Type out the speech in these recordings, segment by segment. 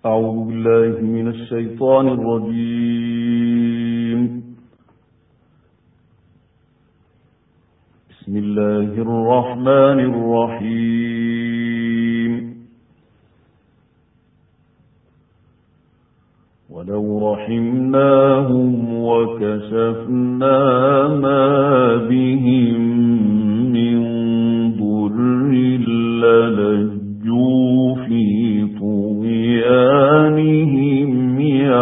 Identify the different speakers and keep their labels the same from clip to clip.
Speaker 1: أعوذ بالله من الشيطان الرجيم. بسم الله الرحمن الرحيم. ولو رحمناهم وكشفنا ما بهم من ضر للجوا في طغيانهم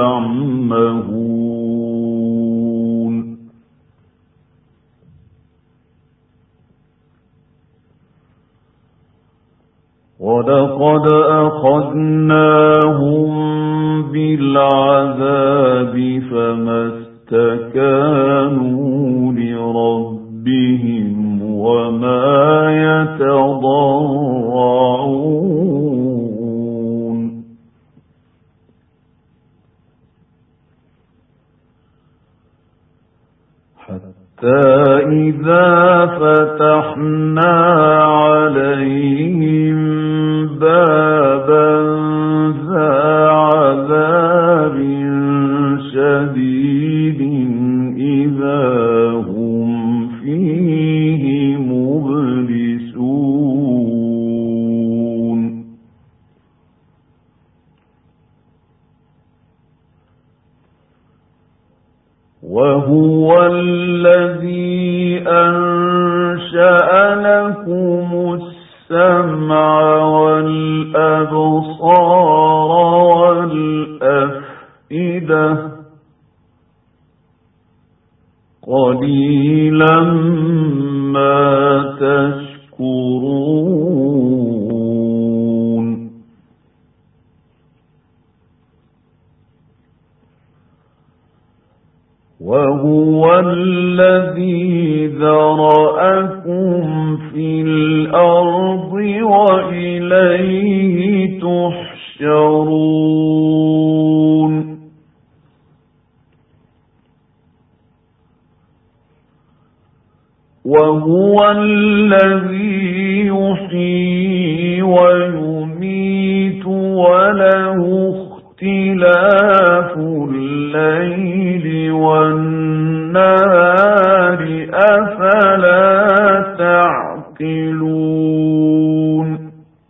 Speaker 1: يعمهون. ولقد أخذناهم بالعذاب فما استكانوا لربهم وما يتضرعون. حتى إذا فتحنا عليهم بابا ذا عذاب شديد إذا هم فيه مبلسون. وهو الذي أنشأ لكم السمع والأبصار والأفئدة قليلا ما تشكرون. وهو الذي ذرأكم في الأرض وإليه تحشرون. وهو الذي يحيي ويميت وله اختلاف الليل والنهار أفلا تعقلون.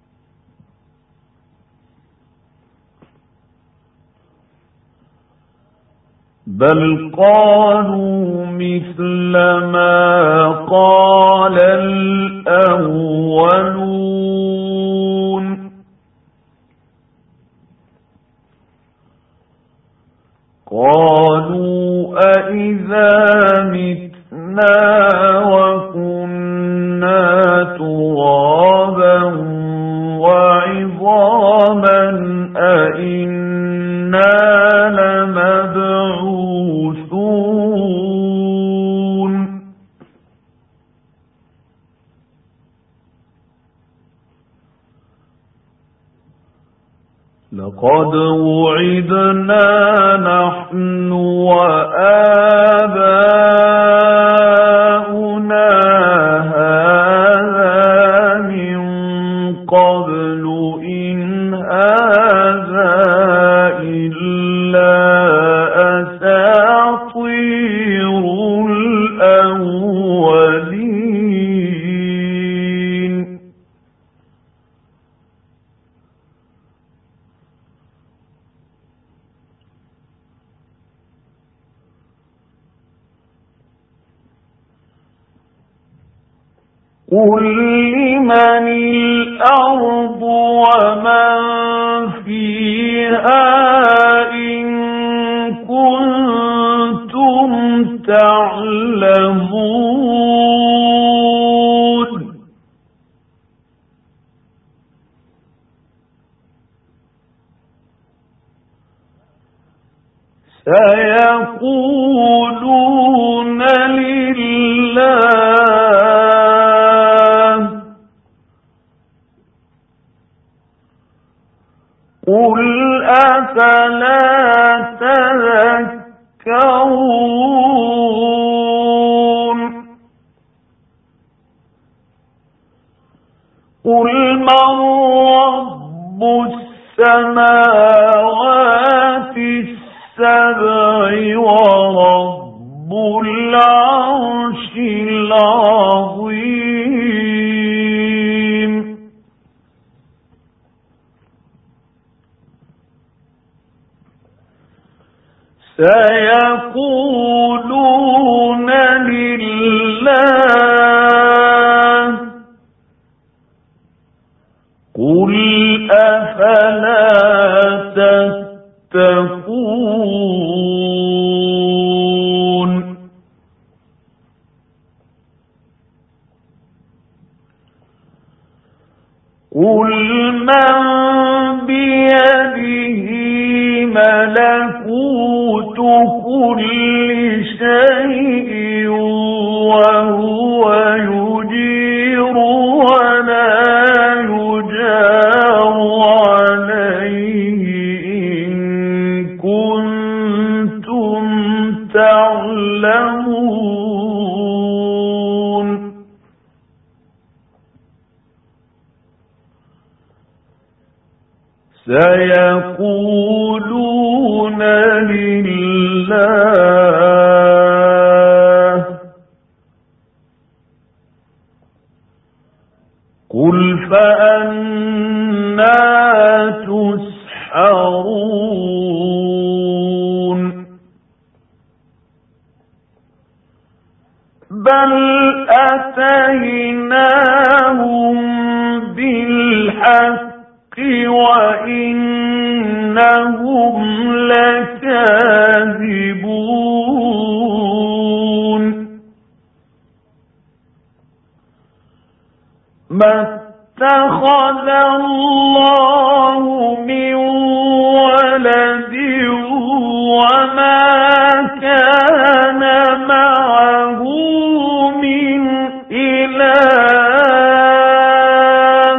Speaker 1: بل قالوا مثل ما قال الأولون. قالوا أإذا متنا وكنا ترابا وعظاما أإنا لمبعوثون. لقد وعدنا نحن وآباؤنا هذا من قبل إن هذا إلا أساطير الأولين. قل لمن الأرض ومن فيها إن كنتم تعلمون. سيقولون لله. قل أفلا تذكرون. قل من رب السماوات السبع ورب العرش العظيم. سيقولون لله قل أفلا تتقون. قل من بيده ملكوت كل شيء وهو يجير ولا يجار عليه إن كنتم تعلمون. سيقولون لله قل فأنى تسحرون. بل أتيناهم بالحق وإنهم لكاذبون. ما اتخذ الله من ولد وما كان معه من إله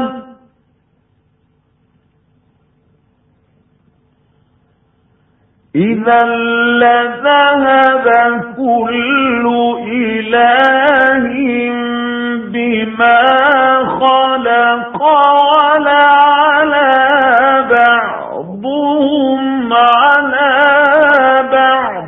Speaker 1: إذا لذهب كل إله بما خلق ولعلى بعضهم على بعض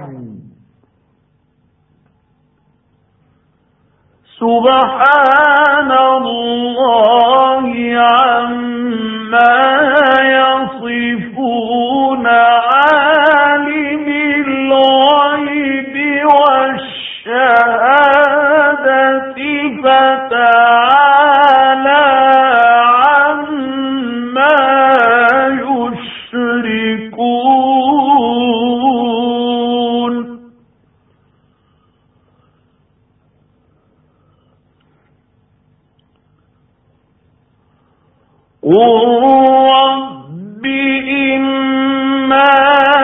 Speaker 1: سبحان الله عما يصفون. عالم الغيب والشهادة فتعالى عما يشركون. رب إما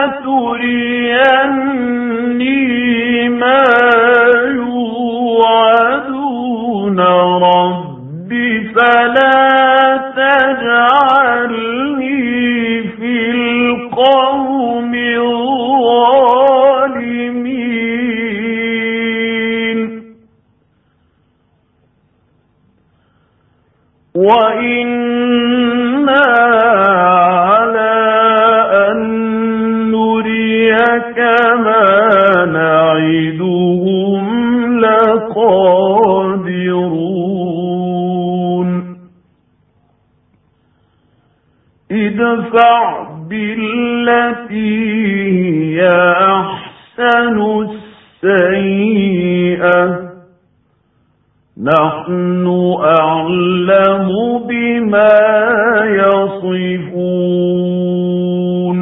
Speaker 1: تريني ما يوعدون رب فلا تجعلني في القوم الظالمين. وإنا على أن نريك ما نعدهم لقادرون. ادفع بالتي هي أحسن السيئة نحن أعلم بما يصفون.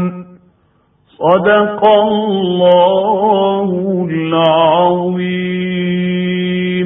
Speaker 1: صدق الله العظيم.